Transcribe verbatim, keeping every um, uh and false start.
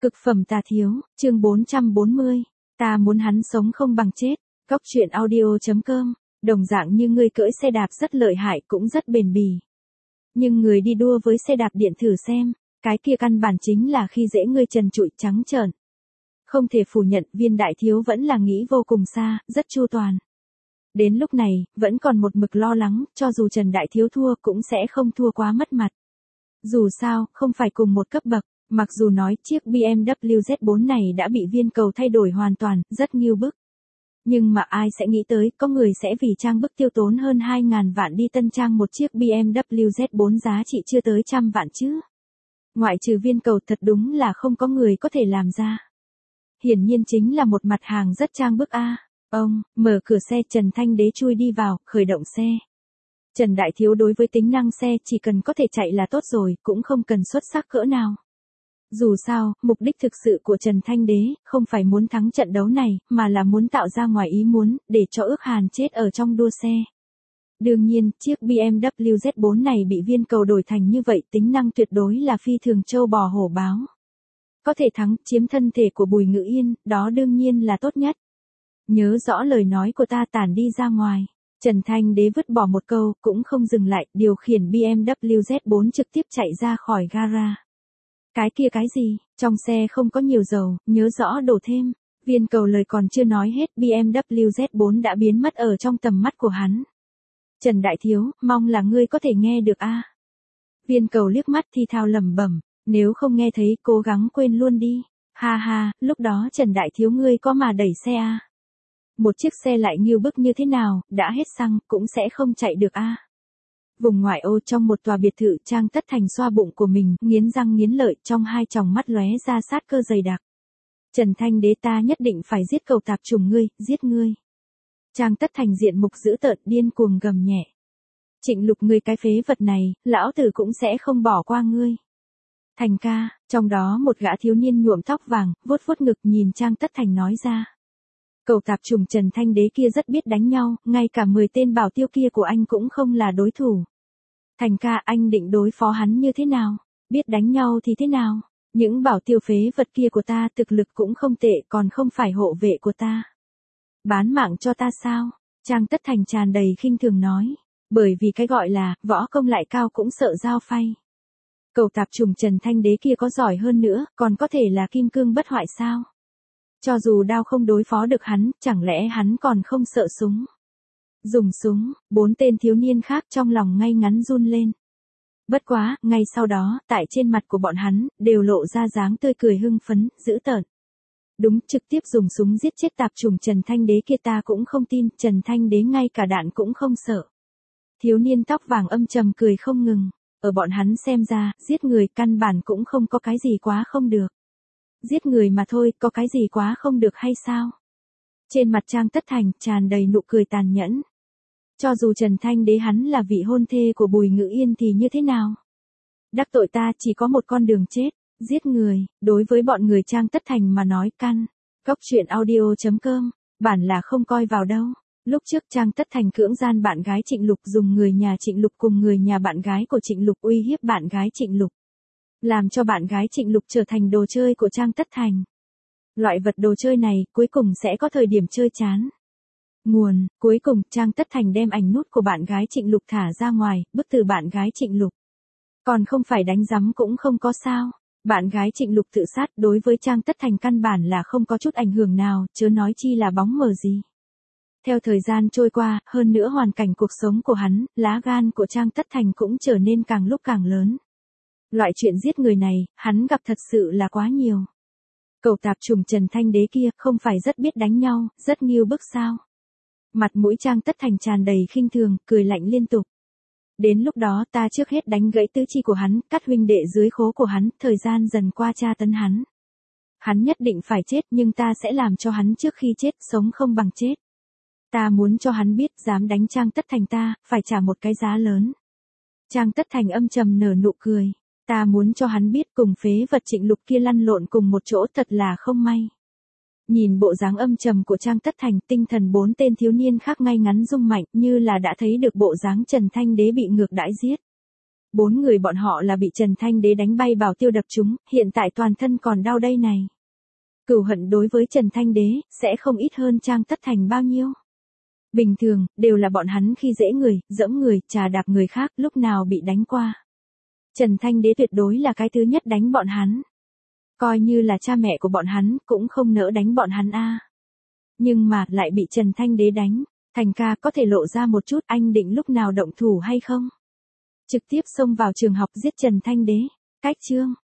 Cực phẩm tà thiếu, chương bốn trăm bốn mươi. Ta muốn hắn sống không bằng chết. Góc truyện audio chấm com. Đồng dạng như người cưỡi xe đạp rất lợi hại cũng rất bền bỉ. Nhưng người đi đua với xe đạp điện thử xem, cái kia căn bản chính là khi dễ ngươi trần trụi trắng trợn. Không thể phủ nhận viên đại thiếu vẫn là nghĩ vô cùng xa, rất chu toàn. Đến lúc này, vẫn còn một mực lo lắng, cho dù Trần Đại Thiếu thua cũng sẽ không thua quá mất mặt. Dù sao, không phải cùng một cấp bậc. Mặc dù nói chiếc bê em vê Z bốn này đã bị viên cầu thay đổi hoàn toàn, rất nghiêu bức. Nhưng mà ai sẽ nghĩ tới có người sẽ vì trang bức tiêu tốn hơn hai ngàn vạn đi tân trang một chiếc bê em vê Z bốn giá trị chưa tới trăm vạn chứ. Ngoại trừ viên cầu thật đúng là không có người có thể làm ra. Hiển nhiên chính là một mặt hàng rất trang bức a. Ông, mở cửa xe Trần Thanh Đế chui đi vào, khởi động xe. Trần Đại Thiếu đối với tính năng xe chỉ cần có thể chạy là tốt rồi, cũng không cần xuất sắc cỡ nào. Dù sao, mục đích thực sự của Trần Thanh Đế không phải muốn thắng trận đấu này, mà là muốn tạo ra ngoài ý muốn, để cho ước hàn chết ở trong đua xe. Đương nhiên, chiếc bê em vê Z bốn này bị viên cầu đổi thành như vậy tính năng tuyệt đối là phi thường trâu bò hổ báo. Có thể thắng, chiếm thân thể của Bùi Ngự Yên, đó đương nhiên là tốt nhất. Nhớ rõ lời nói của ta tản đi ra ngoài. Trần Thanh Đế vứt bỏ một câu, cũng không dừng lại, điều khiển bê em vê Z bốn trực tiếp chạy ra khỏi gara. Cái kia cái gì, trong xe không có nhiều dầu, nhớ rõ đổ thêm. Viên cầu lời còn chưa nói hết, bê em vê Z bốn đã biến mất ở trong tầm mắt của hắn. Trần Đại Thiếu, mong là ngươi có thể nghe được a. Viên cầu liếc mắt thì thào lẩm bẩm, nếu không nghe thấy cố gắng quên luôn đi. Ha ha, lúc đó Trần Đại Thiếu ngươi có mà đẩy xe a. Một chiếc xe lại nghiêu bức như thế nào, đã hết xăng, cũng sẽ không chạy được a. Vùng ngoại ô trong một tòa biệt thự, Trang Tất Thành xoa bụng của mình, nghiến răng nghiến lợi, trong hai tròng mắt lóe ra sát cơ dày đặc. Trần Thanh Đế, ta nhất định phải giết cầu tạp trùng ngươi, giết ngươi. Trang Tất Thành diện mục dữ tợn điên cuồng gầm nhẹ. Trịnh Lục, ngươi cái phế vật này, lão tử cũng sẽ không bỏ qua ngươi. Thành ca, trong đó một gã thiếu niên nhuộm tóc vàng, vuốt vuốt ngực nhìn Trang Tất Thành nói ra. Cầu tạp trùng Trần Thanh Đế kia rất biết đánh nhau, ngay cả mười tên bảo tiêu kia của anh cũng không là đối thủ. Thành ca, anh định đối phó hắn như thế nào? Biết đánh nhau thì thế nào? Những bảo tiêu phế vật kia của ta thực lực cũng không tệ, còn không phải hộ vệ của ta. Bán mạng cho ta sao? Trang Tất Thành tràn đầy khinh thường nói. Bởi vì cái gọi là, võ công lại cao cũng sợ dao phay. Cầu tạp trùng Trần Thanh Đế kia có giỏi hơn nữa, còn có thể là kim cương bất hoại sao? Cho dù đao không đối phó được hắn, chẳng lẽ hắn còn không sợ súng? Dùng súng, bốn tên thiếu niên khác trong lòng ngay ngắn run lên. Bất quá, ngay sau đó, tại trên mặt của bọn hắn, đều lộ ra dáng tươi cười hưng phấn, dữ tợn. Đúng, trực tiếp dùng súng giết chết tạp trùng Trần Thanh Đế kia ta cũng không tin, Trần Thanh Đế ngay cả đạn cũng không sợ. Thiếu niên tóc vàng âm trầm cười không ngừng, ở bọn hắn xem ra, giết người căn bản cũng không có cái gì quá không được. Giết người mà thôi, có cái gì quá không được hay sao? Trên mặt Trang Tất Thành tràn đầy nụ cười tàn nhẫn. Cho dù Trần Thanh Đế hắn là vị hôn thê của Bùi Ngự Yên thì như thế nào? Đắc tội ta chỉ có một con đường chết, giết người, đối với bọn người Trang Tất Thành mà nói căn. Góc truyện audio chấm com, bản là không coi vào đâu. Lúc trước Trang Tất Thành cưỡng gian bạn gái Trịnh Lục, dùng người nhà Trịnh Lục cùng người nhà bạn gái của Trịnh Lục uy hiếp bạn gái Trịnh Lục. Làm cho bạn gái Trịnh Lục trở thành đồ chơi của Trang Tất Thành. Loại vật đồ chơi này, cuối cùng sẽ có thời điểm chơi chán. Nguồn, cuối cùng, Trang Tất Thành đem ảnh nút của bạn gái Trịnh Lục thả ra ngoài, bức từ bạn gái Trịnh Lục. Còn không phải đánh giấm cũng không có sao. Bạn gái Trịnh Lục tự sát đối với Trang Tất Thành căn bản là không có chút ảnh hưởng nào, chớ nói chi là bóng mờ gì. Theo thời gian trôi qua, hơn nữa hoàn cảnh cuộc sống của hắn, lá gan của Trang Tất Thành cũng trở nên càng lúc càng lớn. Loại chuyện giết người này, hắn gặp thật sự là quá nhiều. Cầu tạp trùng Trần Thanh Đế kia không phải rất biết đánh nhau, rất nghiêu bức sao. Mặt mũi Trang Tất Thành tràn đầy khinh thường, cười lạnh liên tục. Đến lúc đó ta trước hết đánh gãy tứ chi của hắn, cắt huynh đệ dưới khố của hắn, thời gian dần qua tra tấn hắn. Hắn nhất định phải chết nhưng ta sẽ làm cho hắn trước khi chết sống không bằng chết. Ta muốn cho hắn biết dám đánh Trang Tất Thành ta, phải trả một cái giá lớn. Trang Tất Thành âm trầm nở nụ cười. Ta muốn cho hắn biết cùng phế vật Trịnh Lục kia lăn lộn cùng một chỗ thật là không may. Nhìn bộ dáng âm trầm của Trang Tất Thành, tinh thần bốn tên thiếu niên khác ngay ngắn rung mạnh như là đã thấy được bộ dáng Trần Thanh Đế bị ngược đãi giết. Bốn người bọn họ là bị Trần Thanh Đế đánh bay bảo tiêu đập chúng, hiện tại toàn thân còn đau đây này. Cửu hận đối với Trần Thanh Đế, sẽ không ít hơn Trang Tất Thành bao nhiêu. Bình thường, đều là bọn hắn khi dễ người, dẫm người, trà đạp người khác, lúc nào bị đánh qua. Trần Thanh Đế tuyệt đối là cái thứ nhất đánh bọn hắn. Coi như là cha mẹ của bọn hắn, cũng không nỡ đánh bọn hắn a. Nhưng mà, lại bị Trần Thanh Đế đánh. Thành ca có thể lộ ra một chút anh định lúc nào động thủ hay không? Trực tiếp xông vào trường học giết Trần Thanh Đế. Cách chương.